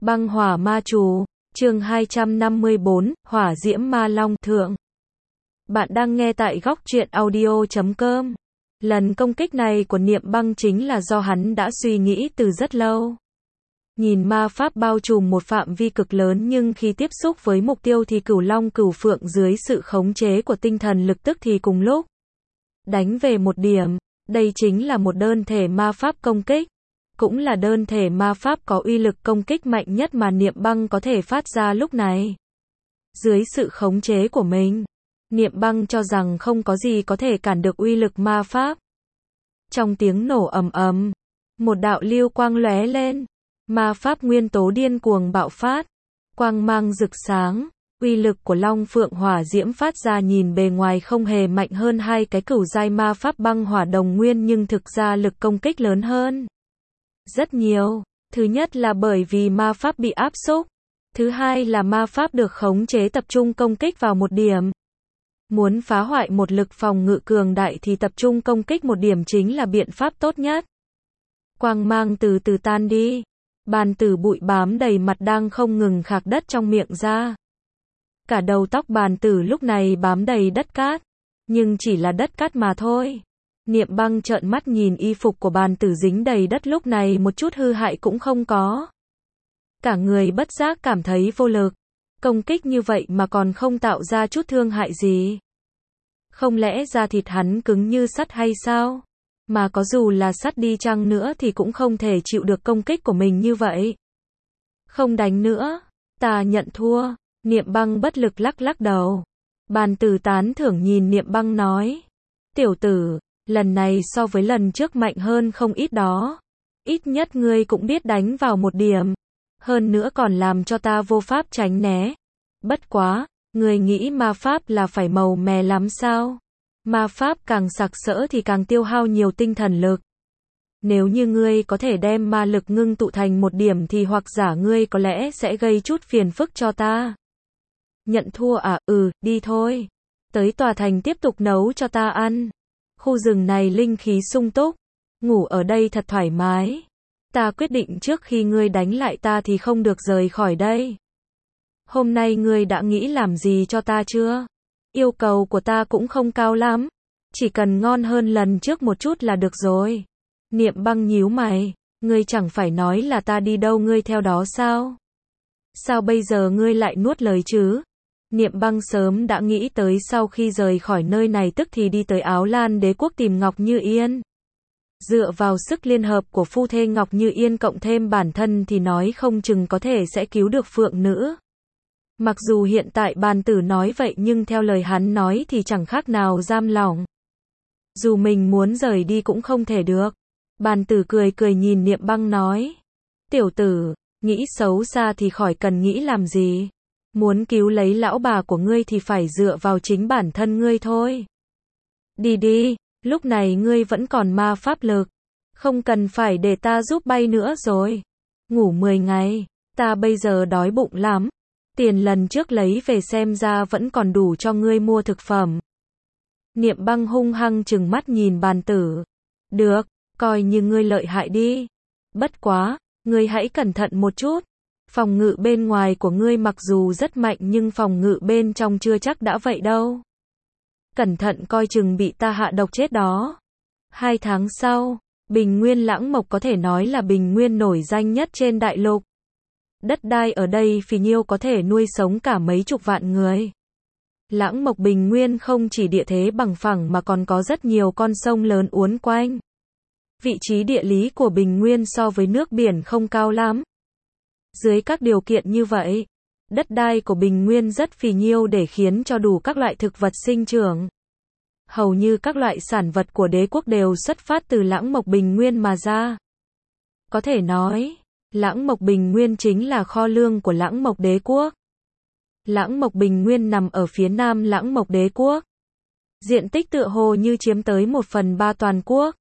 Băng hỏa ma trù, chương 254, hỏa diễm ma long thượng. Bạn đang nghe tại góc truyện audio.com. Lần công kích này của Niệm Băng chính là do hắn đã suy nghĩ từ rất lâu. Nhìn ma pháp bao trùm một phạm vi cực lớn nhưng khi tiếp xúc với mục tiêu thì cửu long cửu phượng dưới sự khống chế của tinh thần lực tức thì cùng lúc đánh về một điểm. Đây chính là một đơn thể ma pháp công kích. Cũng là đơn thể ma pháp có uy lực công kích mạnh nhất mà Niệm Băng có thể phát ra lúc này. Dưới sự khống chế của mình, Niệm Băng cho rằng không có gì có thể cản được uy lực ma pháp. Trong tiếng nổ ầm ầm, một đạo lưu quang lóe lên, ma pháp nguyên tố điên cuồng bạo phát, quang mang rực sáng, uy lực của Long Phượng hỏa diễm phát ra nhìn bề ngoài không hề mạnh hơn hai cái cửu giai ma pháp băng hỏa đồng nguyên nhưng thực ra lực công kích lớn hơn rất nhiều. Thứ nhất là bởi vì ma pháp bị áp xúc. Thứ hai là ma pháp được khống chế tập trung công kích vào một điểm. Muốn phá hoại một lực phòng ngự cường đại thì tập trung công kích một điểm chính là biện pháp tốt nhất. Quang mang từ từ tan đi. Bàn tử bụi bám đầy mặt đang không ngừng khạc đất trong miệng ra. Cả đầu tóc bàn tử lúc này bám đầy đất cát. Nhưng chỉ là đất cát mà thôi. Niệm Băng trợn mắt nhìn y phục của bàn tử dính đầy đất lúc này một chút hư hại cũng không có. Cả người bất giác cảm thấy vô lực. Công kích như vậy mà còn không tạo ra chút thương hại gì. Không lẽ da thịt hắn cứng như sắt hay sao? Mà có dù là sắt đi chăng nữa thì cũng không thể chịu được công kích của mình như vậy. Không đánh nữa. Ta nhận thua. Niệm Băng bất lực lắc lắc đầu. Bàn tử tán thưởng nhìn Niệm Băng nói. Tiểu tử, lần này so với lần trước mạnh hơn không ít đó. Ít nhất ngươi cũng biết đánh vào một điểm. Hơn nữa còn làm cho ta vô pháp tránh né. Bất quá, ngươi nghĩ ma pháp là phải màu mè lắm sao? Ma pháp càng sặc sỡ thì càng tiêu hao nhiều tinh thần lực. Nếu như ngươi có thể đem ma lực ngưng tụ thành một điểm thì hoặc giả ngươi có lẽ sẽ gây chút phiền phức cho ta. Nhận thua à? Đi thôi. Tới tòa thành tiếp tục nấu cho ta ăn. Khu rừng này linh khí sung túc. Ngủ ở đây thật thoải mái. Ta quyết định trước khi ngươi đánh lại ta thì không được rời khỏi đây. Hôm nay ngươi đã nghĩ làm gì cho ta chưa? Yêu cầu của ta cũng không cao lắm. Chỉ cần ngon hơn lần trước một chút là được rồi. Niệm Băng nhíu mày. Ngươi chẳng phải nói là ta đi đâu ngươi theo đó sao? Sao bây giờ ngươi lại nuốt lời chứ? Niệm Băng sớm đã nghĩ tới sau khi rời khỏi nơi này tức thì đi tới Áo Lan Đế quốc tìm Ngọc Như Yên. Dựa vào sức liên hợp của phu thê Ngọc Như Yên cộng thêm bản thân thì nói không chừng có thể sẽ cứu được Phượng Nữ. Mặc dù hiện tại bàn tử nói vậy nhưng theo lời hắn nói thì chẳng khác nào giam lỏng. Dù mình muốn rời đi cũng không thể được. Bàn tử cười cười nhìn Niệm Băng nói. Tiểu tử, nghĩ xấu xa thì khỏi cần nghĩ làm gì. Muốn cứu lấy lão bà của ngươi thì phải dựa vào chính bản thân ngươi thôi. Đi đi, lúc này ngươi vẫn còn ma pháp lực. Không cần phải để ta giúp bay nữa rồi. Ngủ 10 ngày, ta bây giờ đói bụng lắm. Tiền lần trước lấy về xem ra vẫn còn đủ cho ngươi mua thực phẩm. Niệm Băng hung hăng trừng mắt nhìn bàn tử. Được, coi như ngươi lợi hại đi. Bất quá, ngươi hãy cẩn thận một chút. Phòng ngự bên ngoài của ngươi mặc dù rất mạnh nhưng phòng ngự bên trong chưa chắc đã vậy đâu. Cẩn thận coi chừng bị ta hạ độc chết đó. 2 tháng sau, Bình Nguyên Lãng Mộc có thể nói là bình nguyên nổi danh nhất trên đại lục. Đất đai ở đây phì nhiêu có thể nuôi sống cả mấy chục vạn người. Lãng Mộc Bình Nguyên không chỉ địa thế bằng phẳng mà còn có rất nhiều con sông lớn uốn quanh. Vị trí địa lý của Bình Nguyên so với nước biển không cao lắm. Dưới các điều kiện như vậy, đất đai của Bình Nguyên rất phì nhiêu để khiến cho đủ các loại thực vật sinh trưởng. Hầu như các loại sản vật của đế quốc đều xuất phát từ Lãng Mộc Bình Nguyên mà ra. Có thể nói, Lãng Mộc Bình Nguyên chính là kho lương của Lãng Mộc Đế quốc. Lãng Mộc Bình Nguyên nằm ở phía nam Lãng Mộc Đế quốc. Diện tích tựa hồ như chiếm tới 1/3 toàn quốc.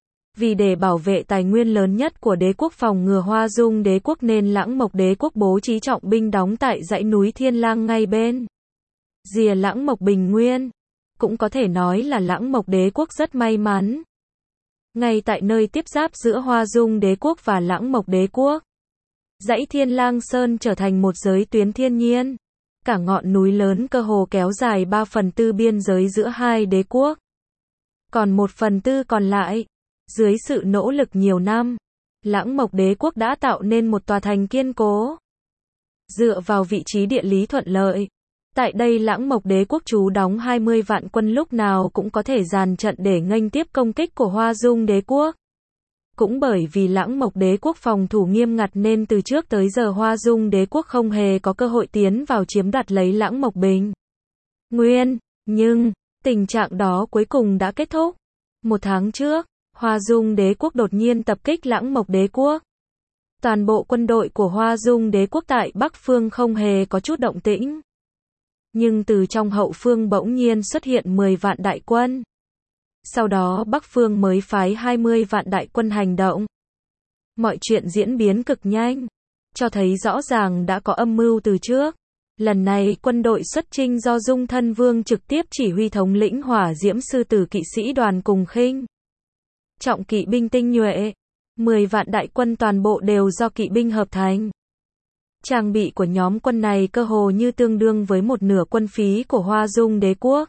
Vì để bảo vệ tài nguyên lớn nhất của đế quốc phòng ngừa Hoa Dung Đế quốc nên Lãng Mộc Đế quốc bố trí trọng binh đóng tại dãy núi Thiên Lang ngay bên rìa Lãng Mộc Bình Nguyên. Cũng có thể nói là Lãng Mộc Đế quốc rất may mắn. Ngay tại nơi tiếp giáp giữa Hoa Dung Đế quốc và Lãng Mộc Đế quốc, Dãy Thiên Lang Sơn trở thành một giới tuyến thiên nhiên. Cả ngọn núi lớn cơ hồ kéo dài 3/4 biên giới giữa hai đế quốc. Còn 1/4 còn lại, dưới sự nỗ lực nhiều năm, Lãng Mộc Đế quốc đã tạo nên một tòa thành kiên cố. Dựa vào vị trí địa lý thuận lợi, tại đây Lãng Mộc Đế quốc trú đóng 20 vạn quân lúc nào cũng có thể dàn trận để nghênh tiếp công kích của Hoa Dung Đế quốc. Cũng bởi vì Lãng Mộc Đế quốc phòng thủ nghiêm ngặt nên từ trước tới giờ Hoa Dung Đế quốc không hề có cơ hội tiến vào chiếm đoạt lấy Lãng Mộc Bình Nguyên, nhưng tình trạng đó cuối cùng đã kết thúc. 1 tháng trước, Hoa Dung Đế quốc đột nhiên tập kích Lãng Mộc Đế quốc. Toàn bộ quân đội của Hoa Dung Đế quốc tại Bắc Phương không hề có chút động tĩnh. Nhưng từ trong hậu phương bỗng nhiên xuất hiện 10 vạn đại quân. Sau đó Bắc Phương mới phái 20 vạn đại quân hành động. Mọi chuyện diễn biến cực nhanh, cho thấy rõ ràng đã có âm mưu từ trước. Lần này quân đội xuất chinh do Dung Thân Vương trực tiếp chỉ huy thống lĩnh Hỏa Diễm Sư Tử kỵ sĩ đoàn cùng khinh trọng kỵ binh tinh nhuệ. 10 vạn đại quân toàn bộ đều do kỵ binh hợp thành. Trang bị của nhóm quân này cơ hồ như tương đương với một nửa quân phí của Hoa Dung Đế quốc.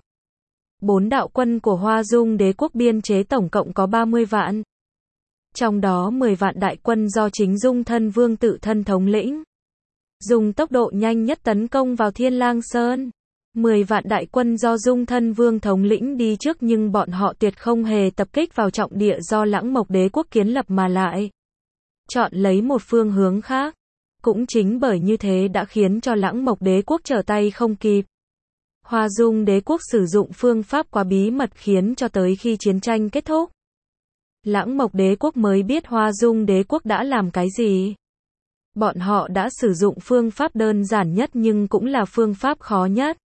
4 đạo quân của Hoa Dung Đế quốc biên chế tổng cộng có 30 vạn. Trong đó 10 vạn đại quân do chính Dung Thân Vương tự thân thống lĩnh. Dùng tốc độ nhanh nhất tấn công vào Thiên Lang Sơn. 10 vạn đại quân do Dung Thân Vương thống lĩnh đi trước nhưng bọn họ tuyệt không hề tập kích vào trọng địa do Lãng Mộc Đế quốc kiến lập mà lại chọn lấy một phương hướng khác. Cũng chính bởi như thế đã khiến cho Lãng Mộc Đế quốc trở tay không kịp. Hoa Dung Đế quốc sử dụng phương pháp quá bí mật khiến cho tới khi chiến tranh kết thúc, Lãng Mộc Đế quốc mới biết Hoa Dung Đế quốc đã làm cái gì. Bọn họ đã sử dụng phương pháp đơn giản nhất nhưng cũng là phương pháp khó nhất.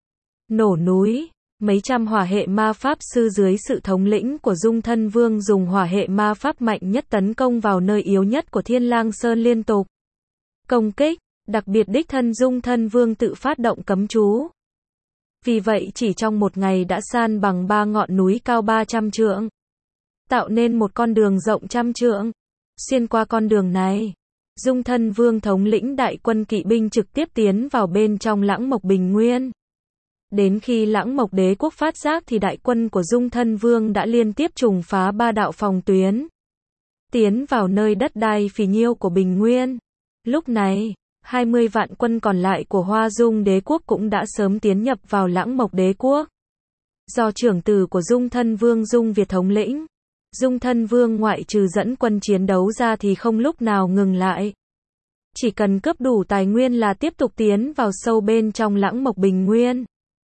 Nổ núi. Mấy trăm hỏa hệ ma pháp sư dưới sự thống lĩnh của Dung Thân Vương dùng hỏa hệ ma pháp mạnh nhất tấn công vào nơi yếu nhất của Thiên Lang Sơn liên tục công kích, đặc biệt đích thân Dung Thân Vương tự phát động cấm chú. Vì vậy chỉ trong một ngày đã san bằng 3 ngọn núi cao 300 trượng, tạo nên một con đường rộng 100 trượng. Xuyên qua con đường này, Dung Thân Vương thống lĩnh đại quân kỵ binh trực tiếp tiến vào bên trong Lãng Mộc Bình Nguyên. Đến khi Lãng Mộc Đế quốc phát giác thì đại quân của Dung Thân Vương đã liên tiếp trùng phá 3 đạo phòng tuyến, tiến vào nơi đất đai phì nhiêu của Bình Nguyên. Lúc này, 20 vạn quân còn lại của Hoa Dung Đế quốc cũng đã sớm tiến nhập vào Lãng Mộc Đế quốc. Do trưởng tử của Dung Thân Vương Dung Việt thống lĩnh, Dung Thân Vương ngoại trừ dẫn quân chiến đấu ra thì không lúc nào ngừng lại. Chỉ cần cướp đủ tài nguyên là tiếp tục tiến vào sâu bên trong Lãng Mộc Bình Nguyên.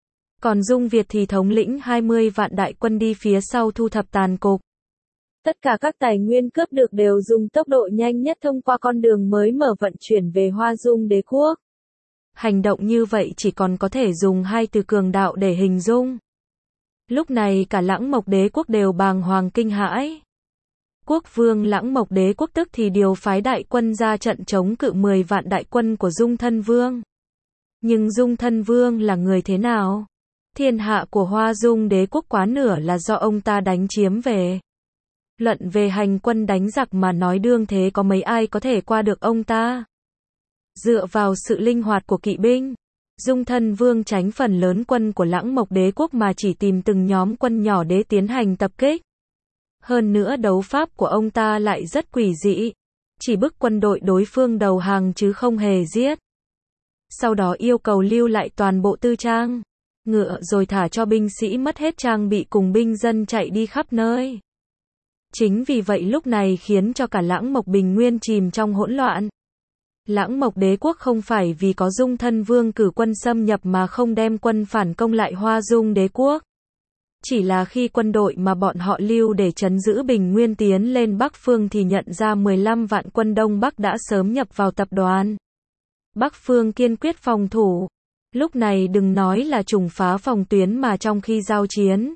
Còn Dung Việt thì thống lĩnh 20 vạn đại quân đi phía sau thu thập tàn cục. Tất cả các tài nguyên cướp được đều dùng tốc độ nhanh nhất thông qua con đường mới mở vận chuyển về Hoa Dung Đế quốc. Hành động như vậy chỉ còn có thể dùng 2 từ cường đạo để hình dung. Lúc này cả Lãng Mộc Đế quốc đều bàng hoàng kinh hãi. Quốc vương Lãng Mộc Đế quốc tức thì điều phái đại quân ra trận chống cự 10 vạn đại quân của Dung Thân Vương. Nhưng Dung Thân Vương là người thế nào? Thiên hạ của Hoa Dung Đế quốc quá nửa là do ông ta đánh chiếm về. Luận về hành quân đánh giặc mà nói đương thế có mấy ai có thể qua được ông ta. Dựa vào sự linh hoạt của kỵ binh, Dung Thân Vương tránh phần lớn quân của Lãng Mộc Đế quốc mà chỉ tìm từng nhóm quân nhỏ để tiến hành tập kích. Hơn nữa đấu pháp của ông ta lại rất quỷ dị, chỉ bức quân đội đối phương đầu hàng chứ không hề giết. Sau đó yêu cầu lưu lại toàn bộ tư trang, ngựa rồi thả cho binh sĩ mất hết trang bị cùng binh dân chạy đi khắp nơi. Chính vì vậy lúc này khiến cho cả Lãng Mộc Bình Nguyên chìm trong hỗn loạn. Lãng Mộc Đế quốc không phải vì có Dung Thân Vương cử quân xâm nhập mà không đem quân phản công lại Hoa Dung Đế quốc. Chỉ là khi quân đội mà bọn họ lưu để trấn giữ Bình Nguyên tiến lên Bắc Phương thì nhận ra 15 vạn quân Đông Bắc đã sớm nhập vào tập đoàn. Bắc Phương kiên quyết phòng thủ. Lúc này đừng nói là trùng phá phòng tuyến mà trong khi giao chiến,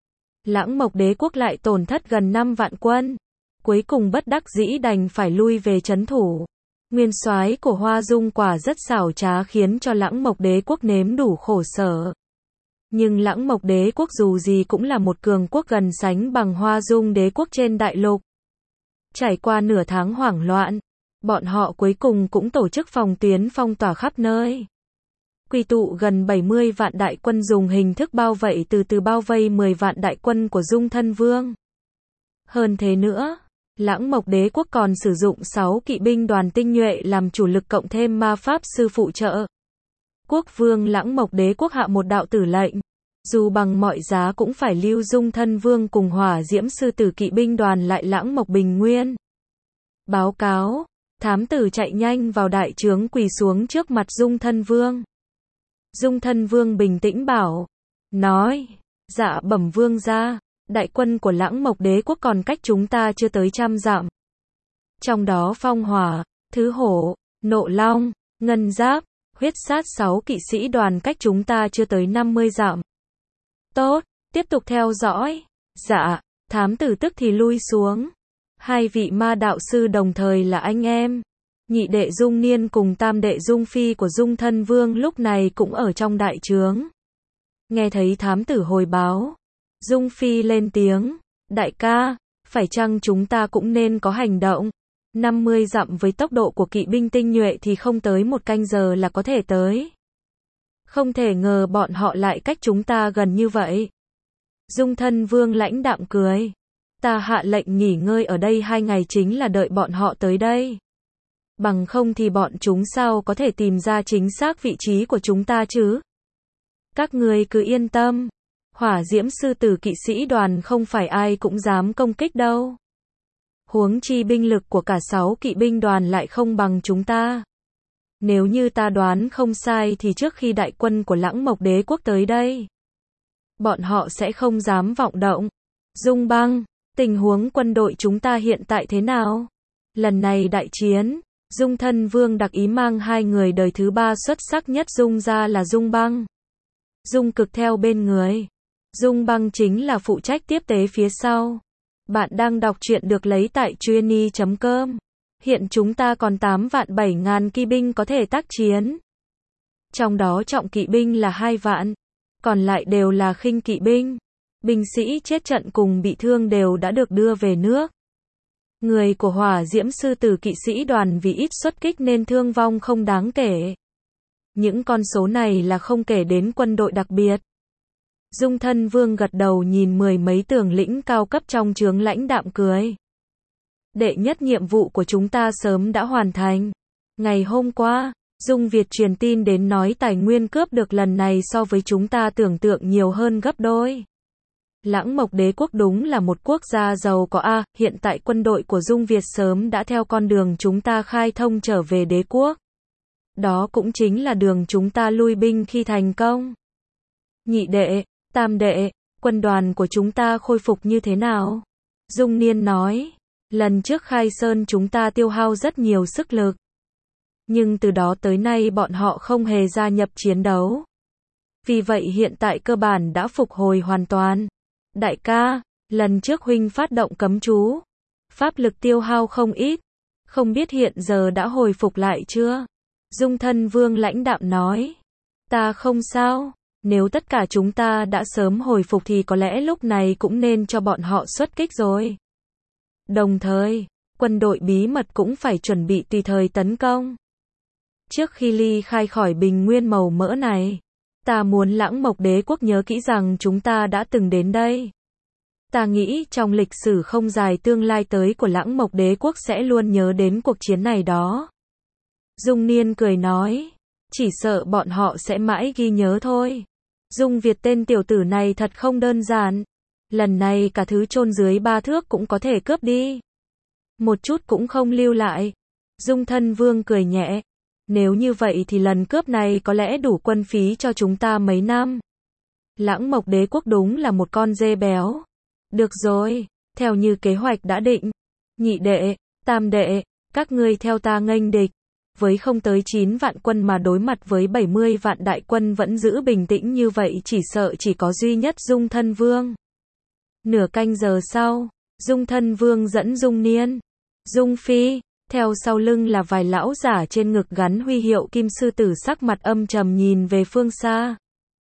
Lãng Mộc Đế quốc lại tổn thất gần 5 vạn quân. Cuối cùng bất đắc dĩ đành phải lui về trấn thủ. Nguyên soái của Hoa Dung quả rất xảo trá khiến cho Lãng Mộc Đế quốc nếm đủ khổ sở. Nhưng Lãng Mộc Đế quốc dù gì cũng là một cường quốc gần sánh bằng Hoa Dung Đế quốc trên đại lục. Trải qua nửa tháng hoảng loạn, Bọn họ cuối cùng cũng tổ chức phòng tuyến phong tỏa khắp nơi. Quy tụ gần 70 vạn đại quân dùng hình thức bao vây từ từ bao vây 10 vạn đại quân của Dung Thân Vương. Hơn thế nữa, Lãng Mộc Đế quốc còn sử dụng 6 kỵ binh đoàn tinh nhuệ làm chủ lực cộng thêm ma pháp sư phụ trợ. Quốc vương Lãng Mộc Đế quốc hạ một đạo tử lệnh, dù bằng mọi giá cũng phải lưu Dung Thân Vương cùng Hỏa Diễm sư tử kỵ binh đoàn lại Lãng Mộc Bình Nguyên. Báo cáo, thám tử chạy nhanh vào đại trướng quỳ xuống trước mặt Dung Thân Vương. Dung Thân Vương bình tĩnh bảo, nói, dạ bẩm vương gia, đại quân của Lãng Mộc Đế quốc còn cách chúng ta chưa tới 100 dặm. Trong đó phong hỏa, thứ hổ, nộ long, ngân giáp, huyết sát 6 kỵ sĩ đoàn cách chúng ta chưa tới 50 dặm. Tốt, tiếp tục theo dõi. Dạ, thám tử tức thì lui xuống. Hai vị ma đạo sư đồng thời là anh em. Nhị đệ Dung Niên cùng tam đệ Dung Phi của Dung Thân Vương lúc này cũng ở trong đại trướng. Nghe thấy thám tử hồi báo, Dung Phi lên tiếng, đại ca, phải chăng chúng ta cũng nên có hành động? 50 dặm với tốc độ của kỵ binh tinh nhuệ thì không tới 1 canh giờ là có thể tới. Không thể ngờ bọn họ lại cách chúng ta gần như vậy. Dung Thân Vương lãnh đạm cười. Ta hạ lệnh nghỉ ngơi ở đây 2 ngày chính là đợi bọn họ tới đây. Bằng không thì bọn chúng sao có thể tìm ra chính xác vị trí của chúng ta chứ? Các người cứ yên tâm. Hỏa Diễm sư tử kỵ sĩ đoàn không phải ai cũng dám công kích đâu. Huống chi binh lực của cả 6 kỵ binh đoàn lại không bằng chúng ta. Nếu như ta đoán không sai thì trước khi đại quân của Lãng Mộc Đế quốc tới đây, bọn họ sẽ không dám vọng động. Dung Băng, tình huống quân đội chúng ta hiện tại thế nào? Lần này đại chiến, Dung Thân Vương đặc ý mang 2 người đời thứ 3 xuất sắc nhất Dung ra là Dung Băng, Dung Cực theo bên người. Dung Băng chính là phụ trách tiếp tế phía sau. Bạn đang đọc truyện được lấy tại trueni.com. Hiện chúng ta còn 8 vạn 7 ngàn kỵ binh có thể tác chiến. Trong đó trọng kỵ binh là 2 vạn, còn lại đều là khinh kỵ binh. Binh sĩ chết trận cùng bị thương đều đã được đưa về nước. Người của Hỏa Diễm sư tử kỵ sĩ đoàn vì ít xuất kích nên thương vong không đáng kể. Những con số này là không kể đến quân đội đặc biệt. Dung Thân Vương gật đầu nhìn 10 mấy tướng lĩnh cao cấp trong trướng lãnh đạm cười. Đệ nhất nhiệm vụ của chúng ta sớm đã hoàn thành. Ngày hôm qua, Dung Việt truyền tin đến nói tài nguyên cướp được lần này so với chúng ta tưởng tượng nhiều hơn gấp đôi. Lãng Mộc Đế quốc đúng là một quốc gia giàu có hiện tại quân đội của Dung Việt sớm đã theo con đường chúng ta khai thông trở về đế quốc. Đó cũng chính là đường chúng ta lui binh khi thành công. Nhị đệ, tam đệ, quân đoàn của chúng ta khôi phục như thế nào? Dung Niên nói, lần trước khai sơn chúng ta tiêu hao rất nhiều sức lực. Nhưng từ đó tới nay bọn họ không hề gia nhập chiến đấu. Vì vậy hiện tại cơ bản đã phục hồi hoàn toàn. Đại ca, lần trước huynh phát động cấm chú, pháp lực tiêu hao không ít, không biết hiện giờ đã hồi phục lại chưa? Dung Thân Vương lãnh đạm nói, ta không sao, nếu tất cả chúng ta đã sớm hồi phục thì có lẽ lúc này cũng nên cho bọn họ xuất kích rồi. Đồng thời, quân đội bí mật cũng phải chuẩn bị tùy thời tấn công. Trước khi ly khai khỏi bình nguyên màu mỡ này, ta muốn Lãng Mộc Đế quốc nhớ kỹ rằng chúng ta đã từng đến đây. Ta nghĩ trong lịch sử không dài tương lai tới của Lãng Mộc Đế quốc sẽ luôn nhớ đến cuộc chiến này đó. Dung Niên cười nói, chỉ sợ bọn họ sẽ mãi ghi nhớ thôi. Dung Việt tên tiểu tử này thật không đơn giản. Lần này cả thứ chôn dưới 3 thước cũng có thể cướp đi. Một chút cũng không lưu lại. Dung Thân Vương cười nhẹ. Nếu như vậy thì lần cướp này có lẽ đủ quân phí cho chúng ta mấy năm. Lãng Mộc Đế quốc đúng là một con dê béo. Được rồi, theo như kế hoạch đã định. Nhị đệ, tam đệ, các ngươi theo ta nghênh địch. Với không tới 9 vạn quân mà đối mặt với 70 vạn đại quân vẫn giữ bình tĩnh như vậy chỉ sợ chỉ có duy nhất Dung Thân Vương. Nửa canh giờ sau, Dung Thân Vương dẫn Dung Niên, Dung Phi, theo sau lưng là vài lão giả trên ngực gắn huy hiệu kim sư tử sắc mặt âm trầm nhìn về phương xa.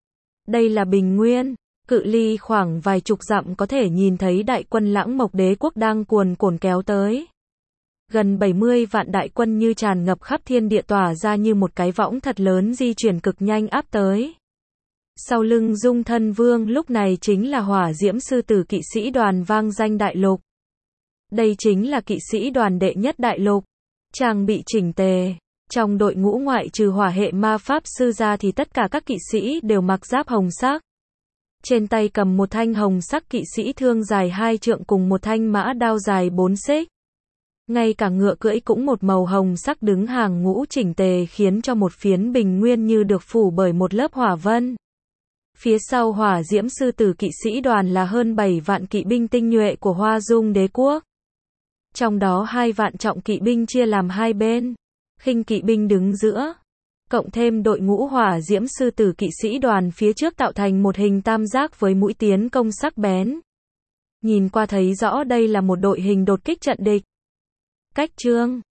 Đây là Bình Nguyên, cự ly khoảng vài chục dặm có thể nhìn thấy đại quân Lãng Mộc Đế quốc đang cuồn cuộn kéo tới. Gần 70 vạn đại quân như tràn ngập khắp thiên địa tỏa ra như một cái võng thật lớn di chuyển cực nhanh áp tới. Sau lưng Dung Thân Vương lúc này chính là hỏa diễm sư tử kỵ sĩ đoàn vang danh đại lục. Đây chính là kỵ sĩ đoàn đệ nhất đại lục. Trang bị chỉnh tề. Trong đội ngũ ngoại trừ hỏa hệ ma pháp sư ra thì tất cả các kỵ sĩ đều mặc giáp hồng sắc. Trên tay cầm một thanh hồng sắc kỵ sĩ thương dài 2 trượng cùng một thanh mã đao dài 4 xích. Ngay cả ngựa cưỡi cũng một màu hồng sắc đứng hàng ngũ chỉnh tề khiến cho một phiến bình nguyên như được phủ bởi một lớp hỏa vân. Phía sau hỏa diễm sư tử kỵ sĩ đoàn là hơn 7 vạn kỵ binh tinh nhuệ của Hoa Dung đế quốc. Trong đó 2 vạn trọng kỵ binh chia làm hai bên. Khinh kỵ binh đứng giữa. Cộng thêm đội ngũ hỏa diễm sư tử kỵ sĩ đoàn phía trước tạo thành một hình tam giác với mũi tiến công sắc bén. Nhìn qua thấy rõ đây là một đội hình đột kích trận địch. Cách chương